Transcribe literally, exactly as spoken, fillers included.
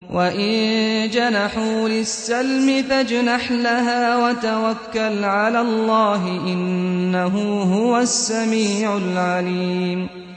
وَإِن جَنَحُوا لِلسَّلْمِ فَاجْنَحْ لَهَا وَتَوَكَّلْ عَلَى اللَّهِ ۖ إِنَّهُ هُوَ السَّمِيعُ الْعَلِيمُ